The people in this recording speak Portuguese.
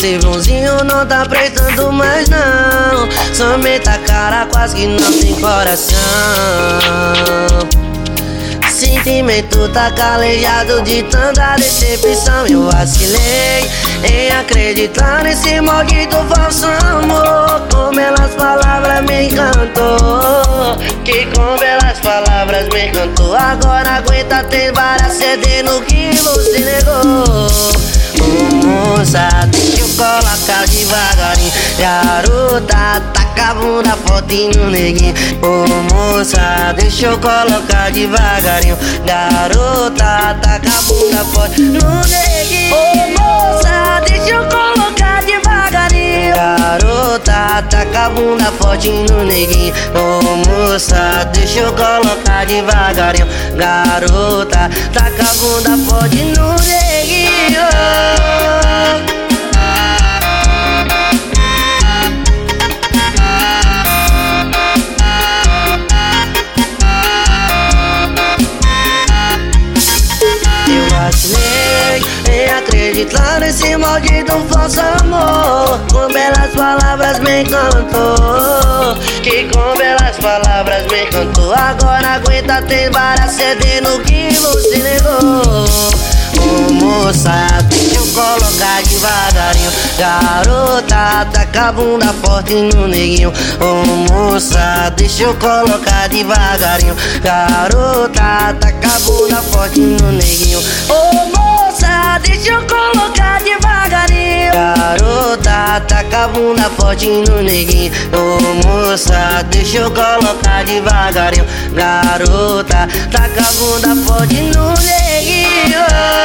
Esse vãozinho não tá prestando mais não. Somente a cara quase que não tem coração. Sentimento tá calejado de tanta decepção. Eu vacilei em acreditar nesse maldito falso amor. Com belas palavras me encantou, que com belas palavras me encantou. Agora aguenta ter várias cedendo que você negou. Moça, deixa eu colocar devagarinho. Garota, taca a bunda forte no neguinho. Moça, deixa eu colocar devagarinho. Garota, taca a bunda forte no neguinho. Moça, deixa eu colocar devagarinho. Garota, taca a bunda forte no neguinho. Moça, deixa eu colocar devagarinho. Garota, taca a bunda forte no neguinho. Eu vacilei em acreditar nesse maldito falso amor. Com belas palavras me encantou, que com belas palavras me encantou. Agora aguenta ter várias cedendo que você negou. Moça, deixa eu colocar devagarinho. Garota, taca a bunda forte no neguinho. Moça, deixa eu colocar devagarinho. Garota, taca a bunda forte no neguinho. Moça, deixa eu colocar devagarinho. Garota, taca a bunda forte no neguinho. Moça, deixa eu colocar devagarinho. Garota, taca a bunda forte no neguinho.